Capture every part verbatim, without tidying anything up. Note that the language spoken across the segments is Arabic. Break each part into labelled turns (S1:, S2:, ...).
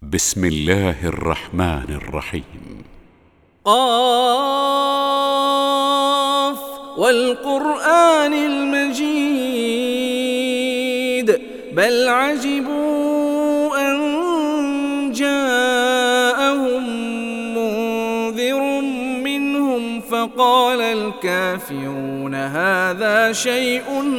S1: بسم الله الرحمن الرحيم.
S2: قاف والقرآن المجيد بل عجبوا أن جاءهم منذر منهم فقال الكافرون هذا شيء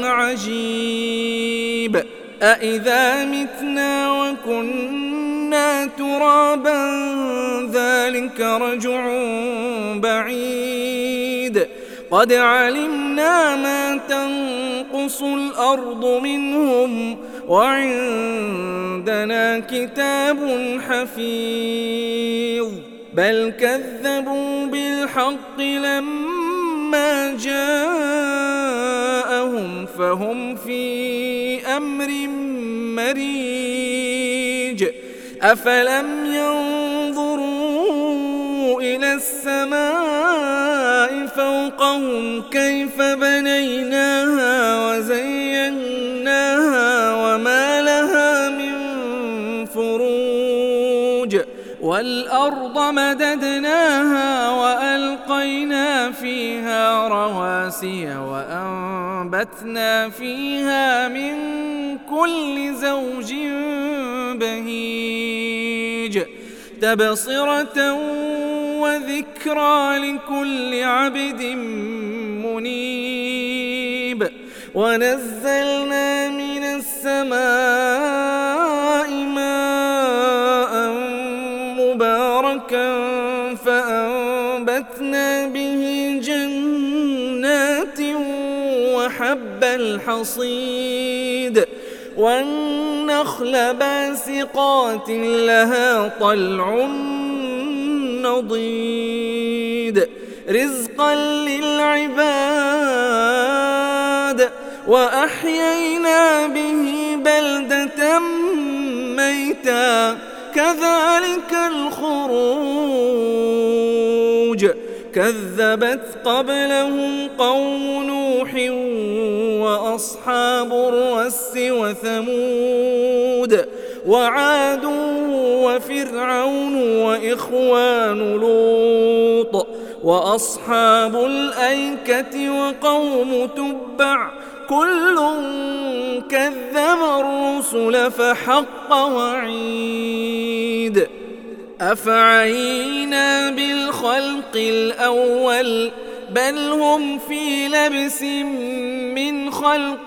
S2: عجيب أإذا متنا وكنا ترابا ذلك رجع بعيد قد علمنا ما تنقص الأرض منهم وعندنا كتاب حفيظ بل كذبوا بالحق لما جاءهم فهم في أمر مريج أفلم ينظروا إلى السماء فوقهم كيف بنيناها وزيناها وما لها من فروج والأرض مددناها وألقينا فيها رواسي وأنبتنا فيها من كل زوج بهيج تبصرة وذكرى لكل عبد منيب ونزلنا من السماء ماء مباركا فأنبتنا به جنات وحب الحصيد والنخل باسقات لها طلع نضيد رزقا للعباد وأحيينا به بلدة ميتا كذلك الخروج كذبت قبلهم قوم نوح وأصحاب الرس وثمود وعاد وفرعون وإخوان لوط وأصحاب الأيكة وقوم تبع كل كذب الرسل فحق وعيد أفعينا بالخلق الأول بل هم في لبس من خلق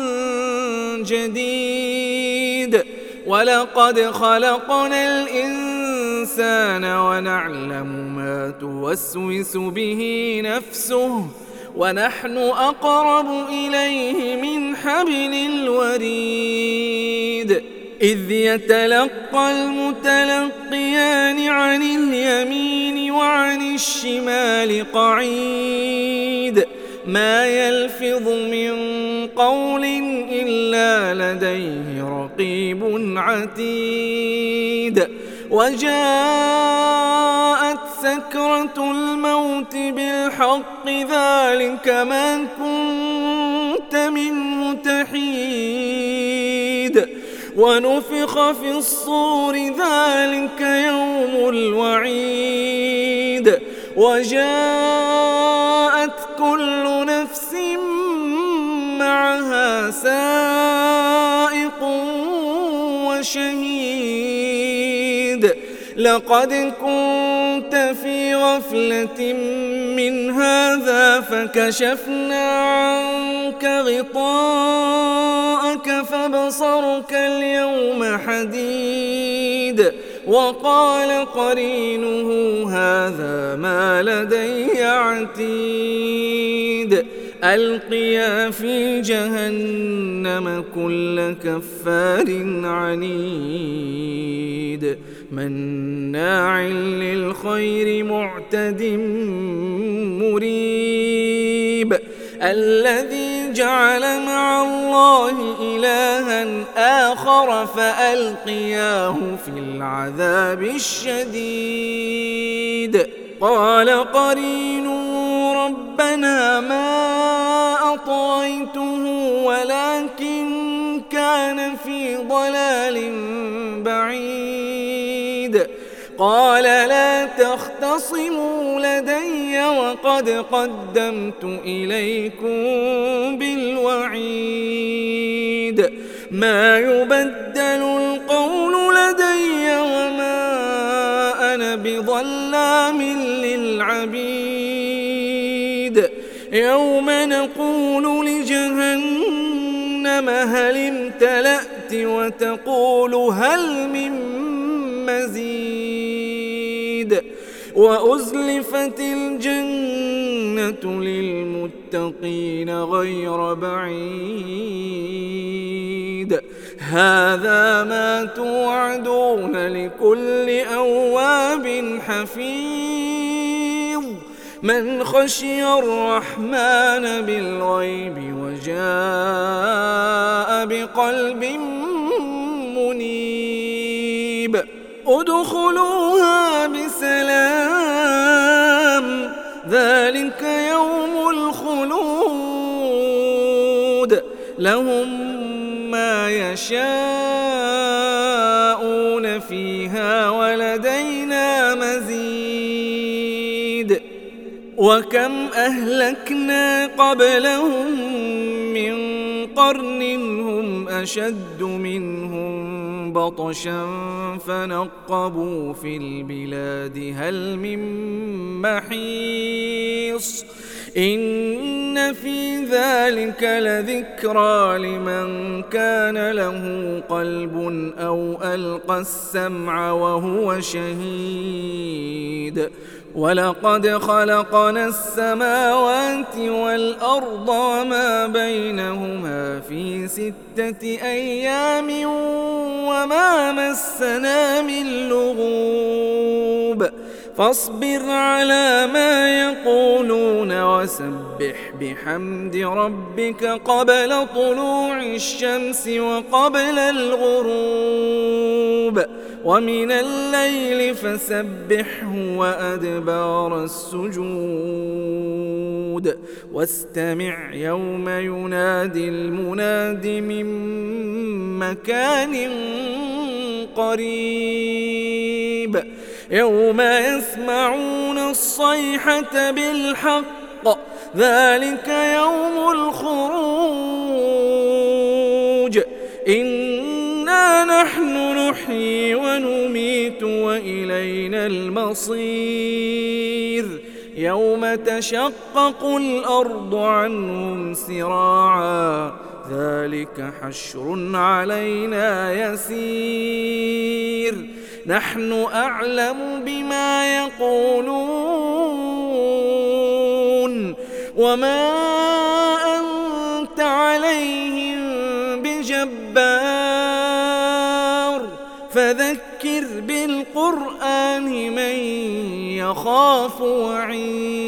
S2: جديد ولقد خلقنا الإنسان ونعلم ما توسوس به نفسه ونحن أقرب إليه من حبل الوريد إذ يتلقى المتلقيان عن اليمين وعن الشمال قعيد ما يلفظ من قول إلا لديه رقيب عتيد وجاءت سكرة الموت بالحق ذلك ما كنت منه تحيد ونفخ في الصور ذلك يوم الوعيد وجاءت كل نفس معها سائق وشهيد لقد كنت في غفلة من هذا فكشفنا عنك غطاءك فبصرك اليوم حديد وقال قرينه هذا ما لدي عتيد ألقيا في جهنم كل كفار عنيد مناع للخير معتد مريب الذي جعل مع الله إلها آخر فألقياه في العذاب الشديد قال قرينه ربنا ما أطغيته ولكن كان في ضلال بعيد قال لا تختصموا لدي وقد قدمت إليكم بالوعيد ما يبدل القول لدي وما أنا بظلام للعبيد يوم نقول لجهنم هل امتلأت وتقول هل من مزيد وأزلفت الجنة للمتقين غير بعيد هذا ما توعدون لكل أواب حفيظ من خشي الرحمن بالغيب وجاء بقلب منيب ادخلوها بسلام ذلك يوم الخلود لهم ما يشاءون فيها ولدينا مزيد وكم أهلكنا قبلهم من قرن هم أشد منهم بطشا فنقبوا في البلاد هل من محيص إن في ذلك لذكرى لمن كان له قلب أو ألقى السمع وهو شهيد ولقد خلقنا السماوات والأرض وما بينهما في ستة أيام وما مسنا من لغوب فاصبر على ما يقولون وسبح بحمد ربك قبل طلوع الشمس وقبل الغروب ومن الليل فسبحه وأدبار السجود واستمع يوم ينادي المناد من مكان قريب يوم يسمعون الصيحة بالحق ذلك يوم الخروج إنا نحن نحيي ونميت وإلينا المصير يوم تشقق الأرض عنهم سراعا ذلك حشر علينا يسير نحن أعلم بما يقولون وما أنت عليهم بجبار فذكر بالقرآن من يخاف وعيد